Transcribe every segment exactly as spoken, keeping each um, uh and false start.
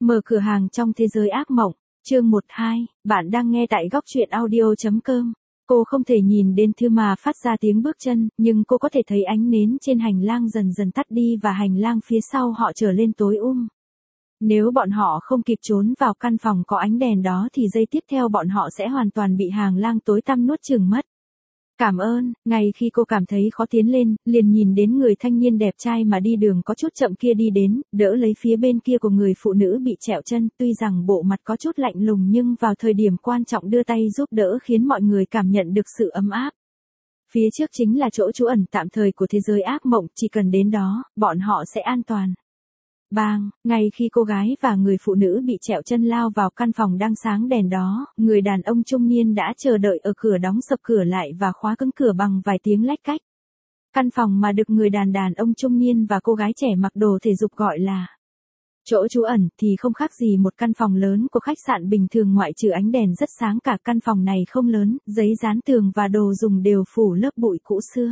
Mở cửa hàng trong thế giới ác mộng, chương một hai, bạn đang nghe tại góc truyện audio.com. Cô không thể nhìn đến thứ mà phát ra tiếng bước chân, nhưng cô có thể thấy ánh nến trên hành lang dần dần tắt đi và hành lang phía sau họ trở lên tối um. Nếu bọn họ không kịp trốn vào căn phòng có ánh đèn đó thì giây tiếp theo bọn họ sẽ hoàn toàn bị hành lang tối tăm nuốt chửng mất. Cảm ơn, ngay khi cô cảm thấy khó tiến lên, liền nhìn đến người thanh niên đẹp trai mà đi đường có chút chậm kia đi đến, đỡ lấy phía bên kia của người phụ nữ bị trẹo chân, tuy rằng bộ mặt có chút lạnh lùng nhưng vào thời điểm quan trọng đưa tay giúp đỡ khiến mọi người cảm nhận được sự ấm áp. Phía trước chính là chỗ trú ẩn tạm thời của thế giới ác mộng, chỉ cần đến đó, bọn họ sẽ an toàn. Bang, ngay khi cô gái và người phụ nữ bị trẹo chân lao vào căn phòng đang sáng đèn đó, người đàn ông trung niên đã chờ đợi ở cửa đóng sập cửa lại và khóa cứng cửa bằng vài tiếng lách cách. Căn phòng mà được người đàn đàn ông trung niên và cô gái trẻ mặc đồ thể dục gọi là chỗ trú ẩn thì không khác gì một căn phòng lớn của khách sạn bình thường ngoại trừ ánh đèn rất sáng. Cả căn phòng này không lớn, giấy dán tường và đồ dùng đều phủ lớp bụi cũ xưa.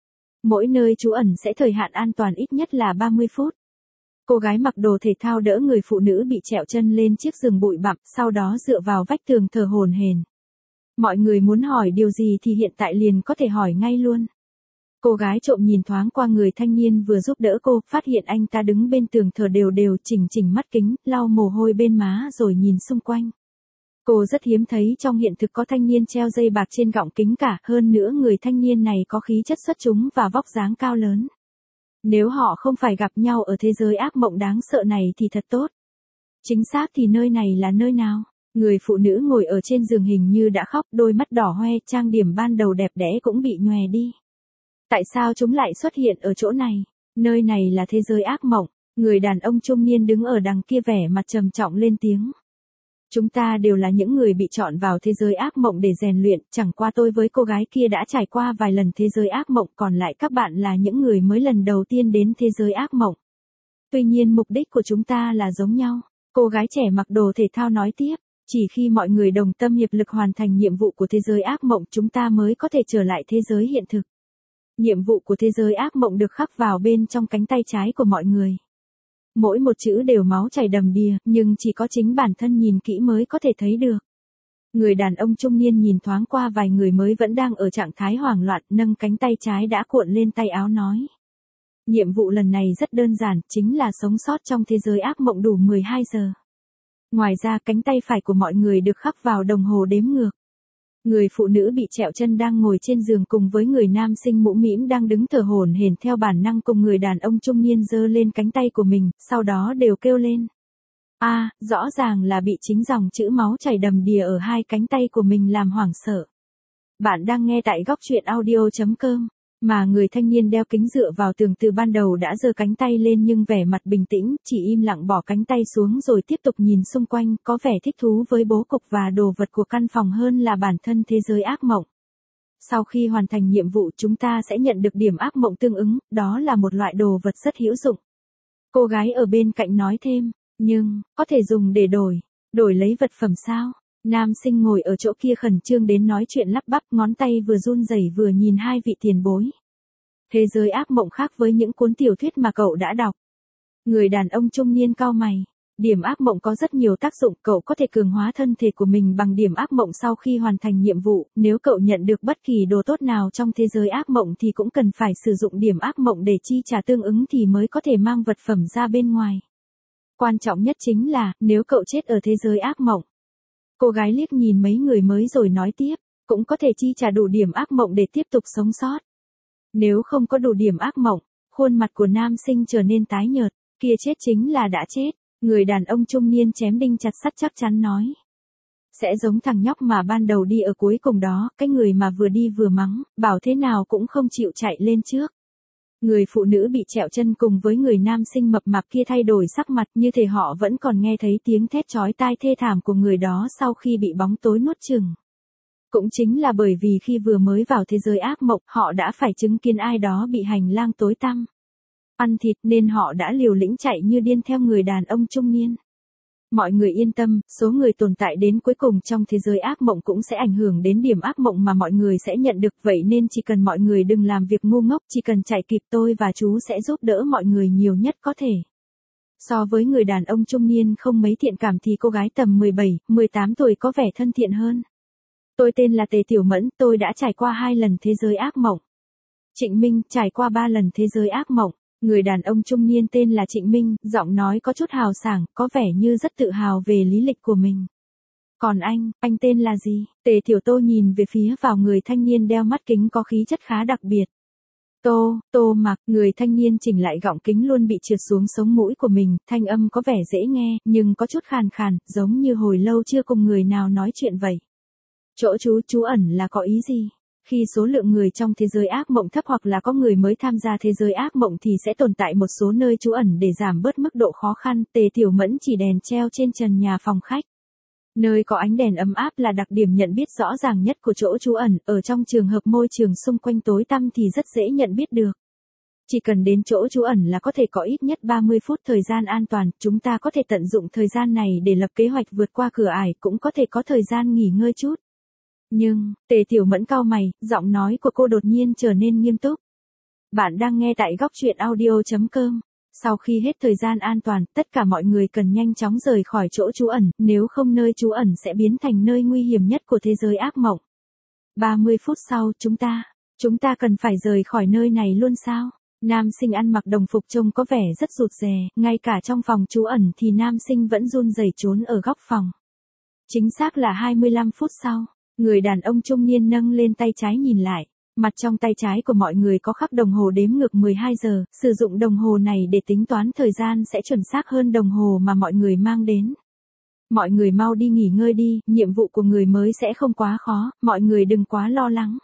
Mỗi nơi trú ẩn sẽ thời hạn an toàn ít nhất là ba mươi phút. Cô gái mặc đồ thể thao đỡ người phụ nữ bị trẹo chân lên chiếc giường bụi bặm, sau đó dựa vào vách tường thở hổn hển. Mọi người muốn hỏi điều gì thì hiện tại liền có thể hỏi ngay luôn. Cô gái trộm nhìn thoáng qua người thanh niên vừa giúp đỡ cô, phát hiện anh ta đứng bên tường thở đều đều, chỉnh chỉnh mắt kính, lau mồ hôi bên má rồi nhìn xung quanh. Cô rất hiếm thấy trong hiện thực có thanh niên treo dây bạc trên gọng kính cả, hơn nữa người thanh niên này có khí chất xuất chúng và vóc dáng cao lớn. Nếu họ không phải gặp nhau ở thế giới ác mộng đáng sợ này thì thật tốt. Chính xác thì nơi này là nơi nào? Người phụ nữ ngồi ở trên giường hình như đã khóc, đôi mắt đỏ hoe, trang điểm ban đầu đẹp đẽ cũng bị nhòe đi. Tại sao chúng lại xuất hiện ở chỗ này? Nơi này là thế giới ác mộng. Người đàn ông trung niên đứng ở đằng kia vẻ mặt trầm trọng lên tiếng. Chúng ta đều là những người bị chọn vào thế giới ác mộng để rèn luyện, chẳng qua tôi với cô gái kia đã trải qua vài lần thế giới ác mộng, còn lại các bạn là những người mới lần đầu tiên đến thế giới ác mộng. Tuy nhiên mục đích của chúng ta là giống nhau. Cô gái trẻ mặc đồ thể thao nói tiếp, chỉ khi mọi người đồng tâm hiệp lực hoàn thành nhiệm vụ của thế giới ác mộng chúng ta mới có thể trở lại thế giới hiện thực. Nhiệm vụ của thế giới ác mộng được khắc vào bên trong cánh tay trái của mọi người. Mỗi một chữ đều máu chảy đầm đìa, nhưng chỉ có chính bản thân nhìn kỹ mới có thể thấy được. Người đàn ông trung niên nhìn thoáng qua vài người mới vẫn đang ở trạng thái hoảng loạn, nâng cánh tay trái đã cuộn lên tay áo nói. Nhiệm vụ lần này rất đơn giản, chính là sống sót trong thế giới ác mộng đủ mười hai giờ. Ngoài ra cánh tay phải của mọi người được khắc vào đồng hồ đếm ngược. Người phụ nữ bị trẹo chân đang ngồi trên giường cùng với người nam sinh mũ mĩm đang đứng thở hổn hển theo bản năng cùng người đàn ông trung niên giơ lên cánh tay của mình, sau đó đều kêu lên. A, à, rõ ràng là bị chính dòng chữ máu chảy đầm đìa ở hai cánh tay của mình làm hoảng sợ. Bạn đang nghe tại góc truyện audio.com. Mà người thanh niên đeo kính dựa vào tường từ ban đầu đã giơ cánh tay lên nhưng vẻ mặt bình tĩnh, chỉ im lặng bỏ cánh tay xuống rồi tiếp tục nhìn xung quanh, có vẻ thích thú với bố cục và đồ vật của căn phòng hơn là bản thân thế giới ác mộng. Sau khi hoàn thành nhiệm vụ chúng ta sẽ nhận được điểm ác mộng tương ứng, đó là một loại đồ vật rất hữu dụng. Cô gái ở bên cạnh nói thêm, nhưng, có thể dùng để đổi, đổi lấy vật phẩm sao? Nam sinh ngồi ở chỗ kia khẩn trương đến nói chuyện lắp bắp, ngón tay vừa run rẩy vừa nhìn hai vị tiền bối. Thế giới ác mộng khác với những cuốn tiểu thuyết mà cậu đã đọc. Người đàn ông trung niên cau mày. Điểm ác mộng có rất nhiều tác dụng, cậu có thể cường hóa thân thể của mình bằng điểm ác mộng sau khi hoàn thành nhiệm vụ, nếu cậu nhận được bất kỳ đồ tốt nào trong thế giới ác mộng thì cũng cần phải sử dụng điểm ác mộng để chi trả tương ứng thì mới có thể mang vật phẩm ra bên ngoài. Quan trọng nhất chính là, nếu cậu chết ở thế giới ác mộng. Cô gái liếc nhìn mấy người mới rồi nói tiếp, cũng có thể chi trả đủ điểm ác mộng để tiếp tục sống sót. Nếu không có đủ điểm ác mộng, khuôn mặt của nam sinh trở nên tái nhợt, kia chết chính là đã chết. Người đàn ông trung niên chém đinh chặt sắt chắc chắn nói. Sẽ giống thằng nhóc mà ban đầu đi ở cuối cùng đó, cái người mà vừa đi vừa mắng, bảo thế nào cũng không chịu chạy lên trước. Người phụ nữ bị trẹo chân cùng với người nam sinh mập mạp kia thay đổi sắc mặt như thể họ vẫn còn nghe thấy tiếng thét chói tai thê thảm của người đó sau khi bị bóng tối nuốt chửng. Cũng chính là bởi vì khi vừa mới vào thế giới ác mộng, họ đã phải chứng kiến ai đó bị hành lang tối tăm ăn thịt nên họ đã liều lĩnh chạy như điên theo người đàn ông trung niên. Mọi người yên tâm, số người tồn tại đến cuối cùng trong thế giới ác mộng cũng sẽ ảnh hưởng đến điểm ác mộng mà mọi người sẽ nhận được, vậy nên chỉ cần mọi người đừng làm việc ngu ngốc, chỉ cần chạy kịp tôi và chú sẽ giúp đỡ mọi người nhiều nhất có thể. So với người đàn ông trung niên không mấy thiện cảm thì cô gái tầm mười bảy, mười tám tuổi có vẻ thân thiện hơn. Tôi tên là Tề Tiểu Mẫn, tôi đã trải qua hai lần thế giới ác mộng. Trịnh Minh, trải qua ba lần thế giới ác mộng. Người đàn ông trung niên tên là Trịnh Minh, giọng nói có chút hào sảng, có vẻ như rất tự hào về lý lịch của mình. Còn anh, anh tên là gì? Tề Tiểu Tô nhìn về phía vào người thanh niên đeo mắt kính có khí chất khá đặc biệt. Tô, Tô Mặc, người thanh niên chỉnh lại gọng kính luôn bị trượt xuống sống mũi của mình, thanh âm có vẻ dễ nghe, nhưng có chút khàn khàn, giống như hồi lâu chưa cùng người nào nói chuyện vậy. Chỗ trú trú ẩn là có ý gì? Khi số lượng người trong thế giới ác mộng thấp hoặc là có người mới tham gia thế giới ác mộng thì sẽ tồn tại một số nơi trú ẩn để giảm bớt mức độ khó khăn. Tề Tiểu Mẫn chỉ đèn treo trên trần nhà phòng khách. Nơi có ánh đèn ấm áp là đặc điểm nhận biết rõ ràng nhất của chỗ trú ẩn, ở trong trường hợp môi trường xung quanh tối tăm thì rất dễ nhận biết được. Chỉ cần đến chỗ trú ẩn là có thể có ít nhất ba mươi phút thời gian an toàn, chúng ta có thể tận dụng thời gian này để lập kế hoạch vượt qua cửa ải, cũng có thể có thời gian nghỉ ngơi chút. Nhưng, Tề Tiểu Mẫn cau mày, giọng nói của cô đột nhiên trở nên nghiêm túc. Bạn đang nghe tại góc truyện audio chấm com. Sau khi hết thời gian an toàn, tất cả mọi người cần nhanh chóng rời khỏi chỗ trú ẩn, nếu không nơi trú ẩn sẽ biến thành nơi nguy hiểm nhất của thế giới ác mộng. ba mươi phút sau, chúng ta, chúng ta cần phải rời khỏi nơi này luôn sao? Nam sinh ăn mặc đồng phục trông có vẻ rất rụt rè, ngay cả trong phòng trú ẩn thì nam sinh vẫn run rẩy trốn ở góc phòng. Chính xác là hai mươi lăm phút sau, người đàn ông trung niên nâng lên tay trái nhìn lại. Mặt trong tay trái của mọi người có khắc đồng hồ đếm ngược mười hai giờ, sử dụng đồng hồ này để tính toán thời gian sẽ chuẩn xác hơn đồng hồ mà mọi người mang đến. Mọi người mau đi nghỉ ngơi đi, nhiệm vụ của người mới sẽ không quá khó, mọi người đừng quá lo lắng.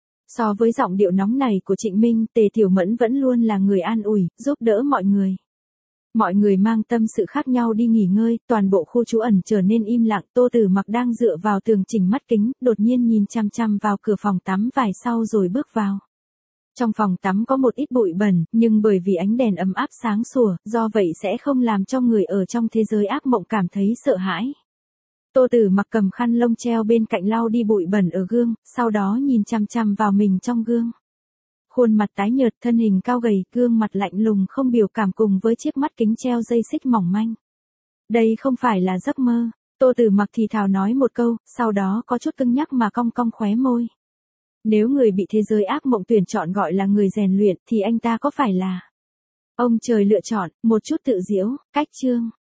So với giọng điệu nóng này của Trịnh Minh, Tề Tiểu Mẫn vẫn luôn là người an ủi, giúp đỡ mọi người. Mọi người mang tâm sự khác nhau đi nghỉ ngơi, toàn bộ khu trú ẩn trở nên im lặng. Tô Tử Mặc đang dựa vào tường chỉnh mắt kính, đột nhiên nhìn chăm chăm vào cửa phòng tắm vài sau rồi bước vào. Trong phòng tắm có một ít bụi bẩn, nhưng bởi vì ánh đèn ấm áp sáng sủa, do vậy sẽ không làm cho người ở trong thế giới ác mộng cảm thấy sợ hãi. Tô Tử Mặc cầm khăn lông treo bên cạnh lau đi bụi bẩn ở gương, sau đó nhìn chăm chăm vào mình trong gương. Khuôn mặt tái nhợt, thân hình cao gầy, gương mặt lạnh lùng không biểu cảm cùng với chiếc mắt kính treo dây xích mỏng manh. Đây không phải là giấc mơ. Tô Tử Mặc thì thào nói một câu, sau đó có chút cứng nhắc mà cong cong khóe môi. Nếu người bị thế giới ác mộng tuyển chọn gọi là người rèn luyện thì anh ta có phải là ông trời lựa chọn, một chút tự giễu, cách chương.